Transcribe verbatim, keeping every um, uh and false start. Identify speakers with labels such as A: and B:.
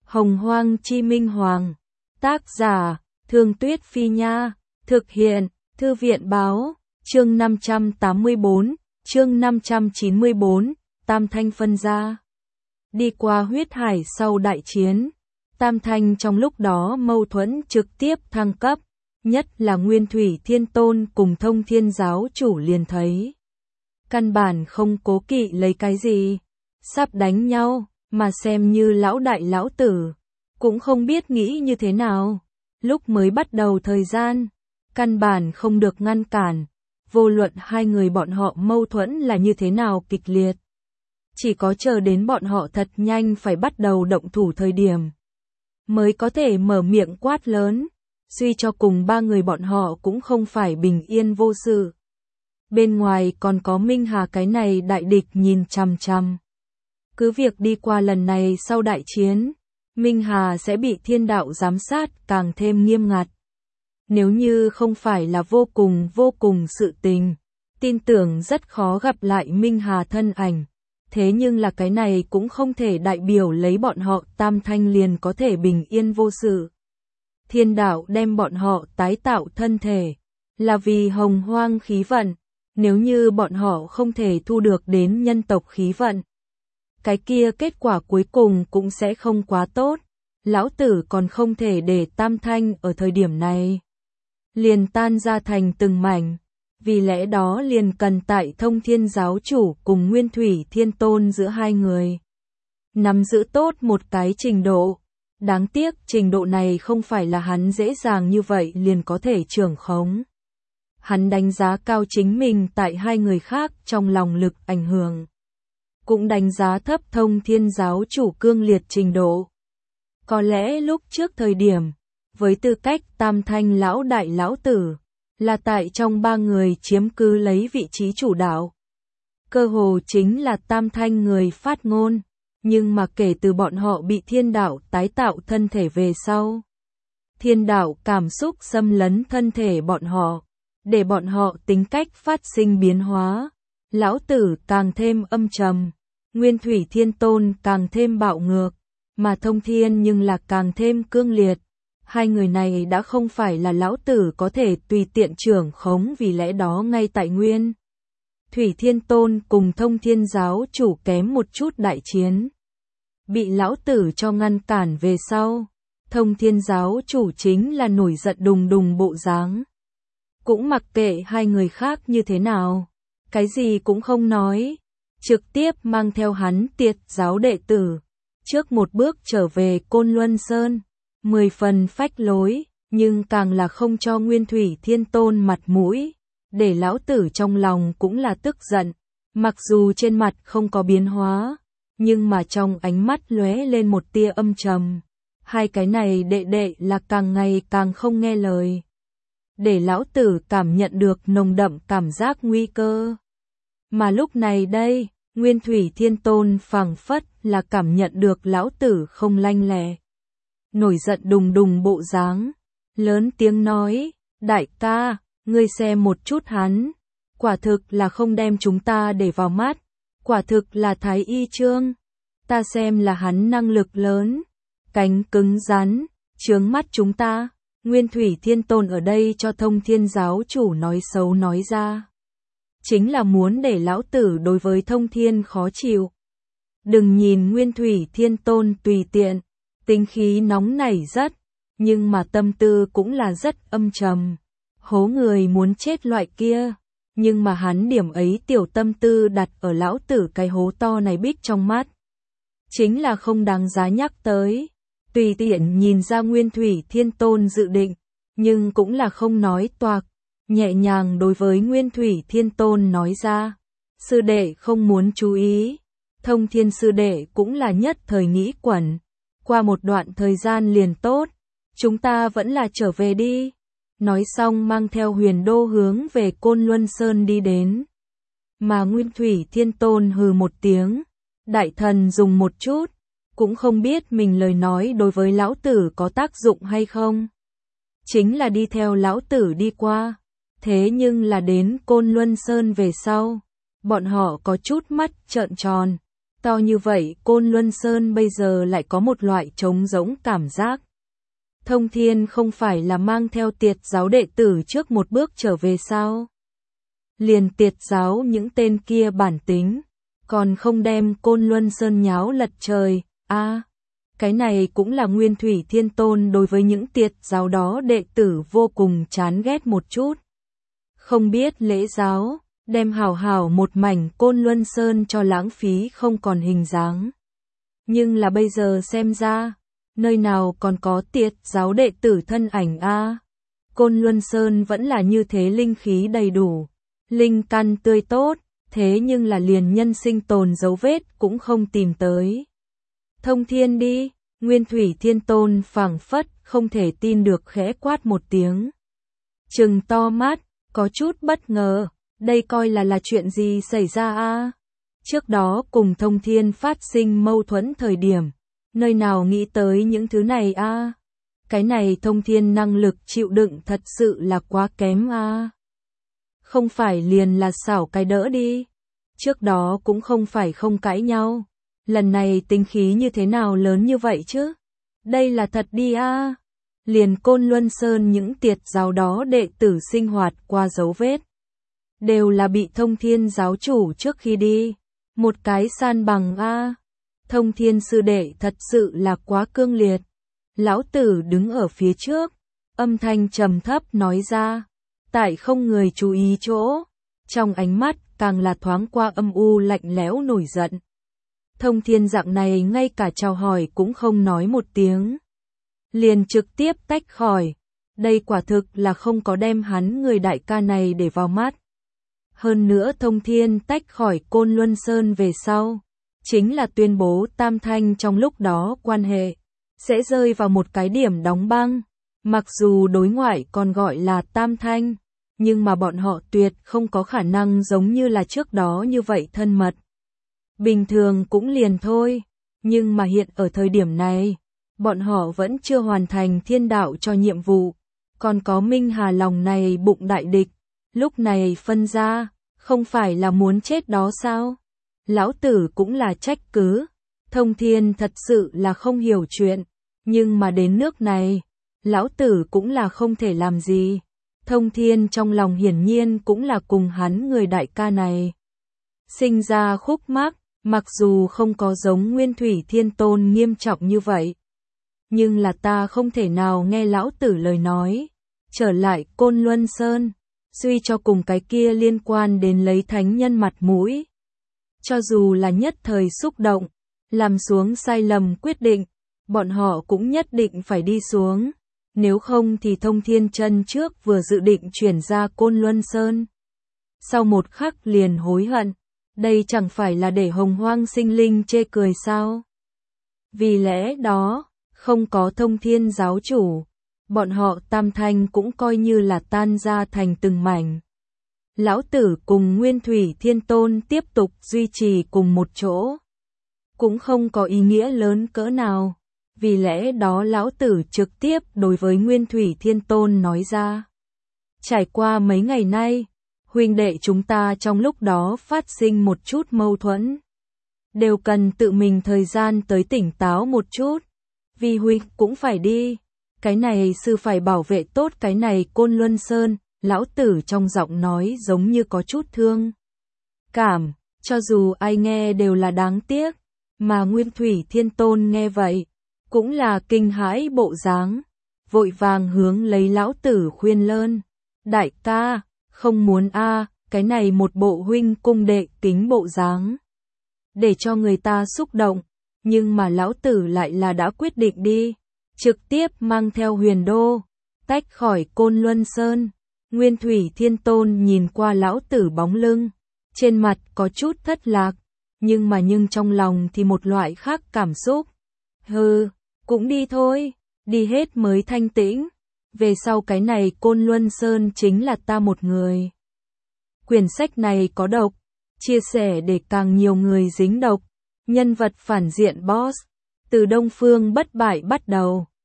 A: Hồng Hoang Chi Minh Hoàng. Tác giả, Thương Tuyết Phi Nha. Thực hiện, Thư viện Báo. Chương năm trăm tám mươi bốn, chương năm trăm chín mươi bốn, Tam Thanh phân ra. Đi qua huyết hải sau đại chiến, Tam Thanh trong lúc đó mâu thuẫn trực tiếp thăng cấp, nhất là Nguyên Thủy Thiên Tôn cùng Thông Thiên Giáo Chủ liền thấy. Căn bản không cố kỵ lấy cái gì, sắp đánh nhau, mà xem như lão đại lão tử, cũng không biết nghĩ như thế nào. Lúc mới bắt đầu thời gian, căn bản không được ngăn cản, vô luận hai người bọn họ mâu thuẫn là như thế nào kịch liệt. Chỉ có chờ đến bọn họ thật nhanh phải bắt đầu động thủ thời điểm, mới có thể mở miệng quát lớn, suy cho cùng ba người bọn họ cũng không phải bình yên vô sự. Bên ngoài còn có Minh Hà cái này đại địch nhìn chằm chằm. Cứ việc đi qua lần này sau đại chiến, Minh Hà sẽ bị thiên đạo giám sát càng thêm nghiêm ngặt. Nếu như không phải là vô cùng vô cùng sự tình, tin tưởng rất khó gặp lại Minh Hà thân ảnh. Thế nhưng là cái này cũng không thể đại biểu lấy bọn họ Tam Thanh liền có thể bình yên vô sự. Thiên đạo đem bọn họ tái tạo thân thể, là vì hồng hoang khí vận. Nếu như bọn họ không thể thu được đến nhân tộc khí vận, cái kia kết quả cuối cùng cũng sẽ không quá tốt. Lão tử còn không thể để Tam Thanh ở thời điểm này liền tan ra thành từng mảnh. Vì lẽ đó liền cần tại Thông Thiên Giáo Chủ cùng Nguyên Thủy Thiên Tôn giữa hai người nắm giữ tốt một cái trình độ. Đáng tiếc trình độ này không phải là hắn dễ dàng như vậy liền có thể trưởng khống. Hắn đánh giá cao chính mình tại hai người khác trong lòng lực ảnh hưởng, cũng đánh giá thấp Thông Thiên Giáo Chủ cương liệt trình độ. Có lẽ lúc trước thời điểm, với tư cách Tam Thanh lão đại lão tử, là tại trong ba người chiếm cứ lấy vị trí chủ đạo. Cơ hồ chính là Tam Thanh người phát ngôn, nhưng mà kể từ bọn họ bị thiên đạo tái tạo thân thể về sau, thiên đạo cảm xúc xâm lấn thân thể bọn họ, để bọn họ tính cách phát sinh biến hóa. Lão tử càng thêm âm trầm, Nguyên Thủy Thiên Tôn càng thêm bạo ngược, mà Thông Thiên nhưng là càng thêm cương liệt. Hai người này đã không phải là lão tử có thể tùy tiện trưởng khống, vì lẽ đó ngay tại Nguyên Thủy Thiên Tôn cùng Thông Thiên Giáo Chủ kém một chút đại chiến, bị lão tử cho ngăn cản về sau, Thông Thiên Giáo Chủ chính là nổi giận đùng đùng bộ dáng. Cũng mặc kệ hai người khác như thế nào, cái gì cũng không nói, trực tiếp mang theo hắn Tiệt giáo đệ tử, trước một bước trở về Côn Luân Sơn, mười phần phách lối, nhưng càng là không cho Nguyên Thủy Thiên Tôn mặt mũi, để lão tử trong lòng cũng là tức giận, mặc dù trên mặt không có biến hóa, nhưng mà trong ánh mắt lóe lên một tia âm trầm. Hai cái này đệ đệ là càng ngày càng không nghe lời, để lão tử cảm nhận được nồng đậm cảm giác nguy cơ. Mà lúc này đây, Nguyên Thủy Thiên Tôn phảng phất là cảm nhận được lão tử không lanh lẹ, nổi giận đùng đùng bộ dáng, lớn tiếng nói, đại ca, ngươi xem một chút hắn, quả thực là không đem chúng ta để vào mắt, quả thực là thái y trương, ta xem là hắn năng lực lớn, cánh cứng rắn, chướng mắt chúng ta. Nguyên Thủy Thiên Tôn ở đây cho Thông Thiên Giáo Chủ nói xấu nói ra, chính là muốn để lão tử đối với Thông Thiên khó chịu. Đừng nhìn Nguyên Thủy Thiên Tôn tùy tiện, tính khí nóng nảy rất, nhưng mà tâm tư cũng là rất âm trầm, hố người muốn chết loại kia, nhưng mà hắn điểm ấy tiểu tâm tư đặt ở lão tử cái hố to này bích trong mắt, chính là không đáng giá nhắc tới. Tùy tiện nhìn ra Nguyên Thủy Thiên Tôn dự định, nhưng cũng là không nói toạc, nhẹ nhàng đối với Nguyên Thủy Thiên Tôn nói ra, sư đệ không muốn chú ý. Thông Thiên sư đệ cũng là nhất thời nghĩ quẩn, qua một đoạn thời gian liền tốt, chúng ta vẫn là trở về đi. Nói xong mang theo Huyền Đô hướng về Côn Luân Sơn đi đến. Mà Nguyên Thủy Thiên Tôn hừ một tiếng, đại thần dùng một chút, cũng không biết mình lời nói đối với lão tử có tác dụng hay không. Chính là đi theo lão tử đi qua, thế nhưng là đến Côn Luân Sơn về sau, bọn họ có chút mắt trợn tròn, To như vậy, Côn Luân Sơn bây giờ lại có một loại trống rỗng cảm giác. Thông Thiên không phải là mang theo Tiệt giáo đệ tử trước một bước trở về sao? Liền Tiệt giáo những tên kia bản tính, còn không đem Côn Luân Sơn nháo lật trời, a à, cái này cũng là Nguyên Thủy Thiên Tôn đối với những Tiệt giáo đó đệ tử vô cùng chán ghét một chút. Không biết lễ giáo, đem hảo hảo một mảnh Côn Luân Sơn cho lãng phí không còn hình dáng. Nhưng là bây giờ xem ra, nơi nào còn có Tiệt giáo đệ tử thân ảnh a à? Côn Luân Sơn vẫn là như thế linh khí đầy đủ, linh căn tươi tốt, thế nhưng là liền nhân sinh tồn dấu vết cũng không tìm tới. Thông Thiên đi, Nguyên Thủy Thiên Tôn phảng phất không thể tin được khẽ quát một tiếng. Trừng to mắt, có chút bất ngờ, đây coi là là chuyện gì xảy ra a? Trước đó cùng Thông Thiên phát sinh mâu thuẫn thời điểm, nơi nào nghĩ tới những thứ này a? Cái này Thông Thiên năng lực chịu đựng thật sự là quá kém a. Không phải liền là xảo cái đỡ đi. Trước đó cũng không phải không cãi nhau. Lần này tính khí như thế nào lớn như vậy chứ? Đây là thật đi a. Liền Côn Luân Sơn những Tiệt giáo đó đệ tử sinh hoạt qua dấu vết. Đều là bị Thông Thiên giáo chủ trước khi đi. Một cái san bằng a. Thông Thiên sư đệ thật sự là quá cương liệt. Lão tử đứng ở phía trước. Âm thanh trầm thấp nói ra. Tại không người chú ý chỗ. Trong ánh mắt càng là thoáng qua âm u lạnh lẽo nổi giận. Thông Thiên dạng này ngay cả chào hỏi cũng không nói một tiếng. Liền trực tiếp tách khỏi. Đây quả thực là không có đem hắn người đại ca này để vào mắt. Hơn nữa Thông Thiên tách khỏi Côn Luân Sơn về sau. Chính là tuyên bố Tam Thanh trong lúc đó quan hệ. Sẽ rơi vào một cái điểm đóng băng. Mặc dù đối ngoại còn gọi là Tam Thanh. Nhưng mà bọn họ tuyệt không có khả năng giống như là trước đó như vậy thân mật. Bình thường cũng liền thôi, nhưng mà hiện ở thời điểm này, bọn họ vẫn chưa hoàn thành thiên đạo cho nhiệm vụ, còn có Minh Hà lòng này bụng đại địch, lúc này phân ra, không phải là muốn chết đó sao? Lão tử cũng là trách cứ, Thông Thiên thật sự là không hiểu chuyện, nhưng mà đến nước này, lão tử cũng là không thể làm gì. Thông Thiên trong lòng hiển nhiên cũng là cùng hắn người đại ca này. Sinh ra khúc mắc, mặc dù không có giống Nguyên Thủy Thiên Tôn nghiêm trọng như vậy. Nhưng là ta không thể nào nghe lão tử lời nói. Trở lại Côn Luân Sơn, suy cho cùng cái kia liên quan đến lấy thánh nhân mặt mũi. Cho dù là nhất thời xúc động, làm xuống sai lầm quyết định, bọn họ cũng nhất định phải đi xuống. Nếu không thì Thông Thiên chân trước vừa dự định chuyển ra Côn Luân Sơn. Sau một khắc liền hối hận, đây chẳng phải là để hồng hoang sinh linh chê cười sao? Vì lẽ đó, không có Thông Thiên giáo chủ, bọn họ Tam Thanh cũng coi như là tan ra thành từng mảnh. Lão tử cùng Nguyên Thủy Thiên Tôn tiếp tục duy trì cùng một chỗ, cũng không có ý nghĩa lớn cỡ nào. Vì lẽ đó lão tử trực tiếp đối với Nguyên Thủy Thiên Tôn nói ra. Trải qua mấy ngày nay, huynh đệ chúng ta trong lúc đó phát sinh một chút mâu thuẫn. Đều cần tự mình thời gian tới tỉnh táo một chút. Vì huynh cũng phải đi. Cái này sư phải bảo vệ tốt cái này Côn Luân Sơn. Lão tử trong giọng nói giống như có chút thương cảm. Cho dù ai nghe đều là đáng tiếc. Mà Nguyên Thủy Thiên Tôn nghe vậy. Cũng là kinh hãi bộ dáng, vội vàng hướng lấy lão tử khuyên lơn. Đại ca, không muốn a, cái này một bộ huynh cung đệ kính bộ dáng. Để cho người ta xúc động, nhưng mà lão tử lại là đã quyết định đi. Trực tiếp mang theo Huyền Đô, tách khỏi Côn Luân Sơn. Nguyên Thủy Thiên Tôn nhìn qua lão tử bóng lưng, trên mặt có chút thất lạc, nhưng mà nhưng trong lòng thì một loại khác cảm xúc. Hừ, cũng đi thôi, đi hết mới thanh tĩnh. Về sau cái này Côn Luân Sơn chính là ta một người. Quyển sách này có độc, chia sẻ để càng nhiều người dính độc. Nhân vật phản diện boss, từ Đông Phương bất bại bắt đầu.